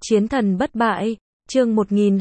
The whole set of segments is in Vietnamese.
Chiến thần bất bại, chương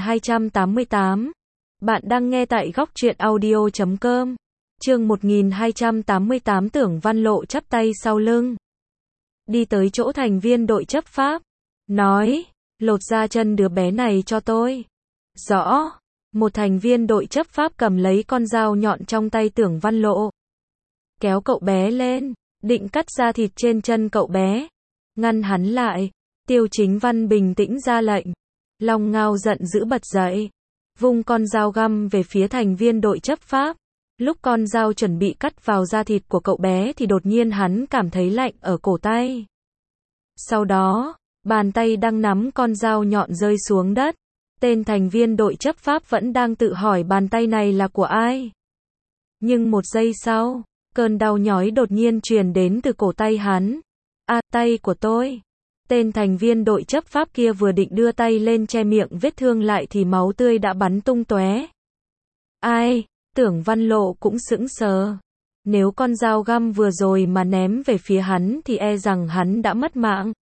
1288. Bạn đang nghe tại góc truyện audio.com. Chương 1288 Tưởng Văn Lộ chắp tay sau lưng. Đi tới chỗ thành viên đội chấp pháp. Nói, lột da chân đứa bé này cho tôi. Rõ. Một thành viên đội chấp pháp cầm lấy con dao nhọn trong tay Tưởng Văn Lộ. Kéo cậu bé lên, định cắt da thịt trên chân cậu bé. Ngăn hắn lại. Tiêu Chính Văn bình tĩnh ra lệnh. Long Ngao giận dữ bật dậy. Vung con dao găm về phía thành viên đội chấp pháp. Lúc con dao chuẩn bị cắt vào da thịt của cậu bé thì đột nhiên hắn cảm thấy lạnh ở cổ tay. Sau đó, bàn tay đang nắm con dao nhọn rơi xuống đất. Tên thành viên đội chấp pháp vẫn đang tự hỏi bàn tay này là của ai. Nhưng một giây sau, cơn đau nhói đột nhiên truyền đến từ cổ tay hắn. Tay của tôi. Tên thành viên đội chấp pháp kia vừa định đưa tay lên che miệng vết thương lại thì máu tươi đã bắn tung tóe. Ai? Tưởng Văn Lộ cũng sững sờ. Nếu con dao găm vừa rồi mà ném về phía hắn thì e rằng hắn đã mất mạng.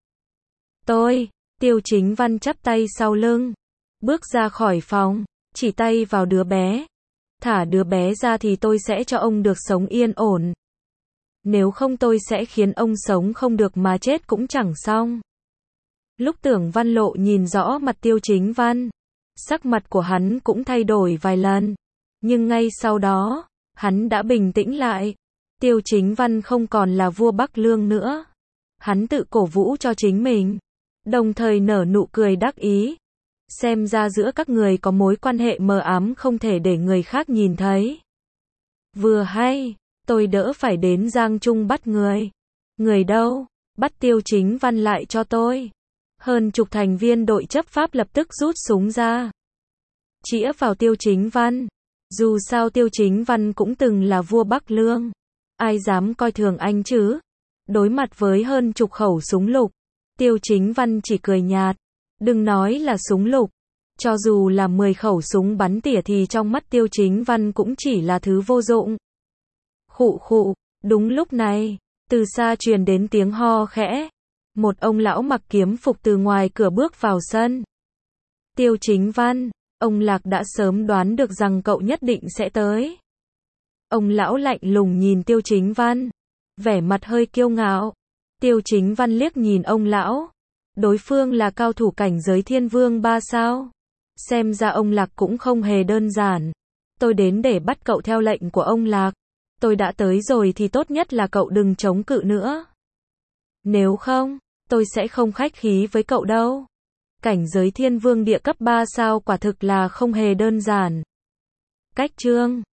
Tiêu Chính Văn chắp tay sau lưng. Bước ra khỏi phòng, chỉ tay vào đứa bé. Thả đứa bé ra thì tôi sẽ cho ông được sống yên ổn. Nếu không tôi sẽ khiến ông sống không được mà chết cũng chẳng xong. Lúc Tưởng Văn Lộ nhìn rõ mặt Tiêu Chính Văn, sắc mặt của hắn cũng thay đổi vài lần. Nhưng ngay sau đó, hắn đã bình tĩnh lại. Tiêu Chính Văn không còn là vua Bắc Lương nữa. Hắn tự cổ vũ cho chính mình, đồng thời nở nụ cười đắc ý. Xem ra giữa các người có mối quan hệ mờ ám không thể để người khác nhìn thấy. Vừa hay, tôi đỡ phải đến Giang Trung bắt người. Người đâu? Bắt Tiêu Chính Văn lại cho tôi. Hơn chục thành viên đội chấp pháp lập tức rút súng ra. Chĩa vào Tiêu Chính Văn. Dù sao Tiêu Chính Văn cũng từng là vua Bắc Lương. Ai dám coi thường anh chứ? Đối mặt với hơn chục khẩu súng lục, Tiêu Chính Văn chỉ cười nhạt. Đừng nói là súng lục. Cho dù là 10 khẩu súng bắn tỉa thì trong mắt Tiêu Chính Văn cũng chỉ là thứ vô dụng. Khụ khụ. Đúng lúc này, từ xa truyền đến tiếng ho khẽ. Một ông lão mặc kiếm phục từ ngoài cửa bước vào sân. Tiêu Chính Văn, ông Lạc đã sớm đoán được rằng cậu nhất định sẽ tới. Ông lão lạnh lùng nhìn Tiêu Chính Văn, vẻ mặt hơi kiêu ngạo. Tiêu Chính Văn liếc nhìn ông lão. Đối phương là cao thủ cảnh giới Thiên Vương 3 sao? Xem ra ông Lạc cũng không hề đơn giản. Tôi đến để bắt cậu theo lệnh của ông Lạc. Tôi đã tới rồi thì tốt nhất là cậu đừng chống cự nữa. Nếu không, tôi sẽ không khách khí với cậu đâu. Cảnh giới Thiên Vương địa cấp 3 sao quả thực là không hề đơn giản. Cách chương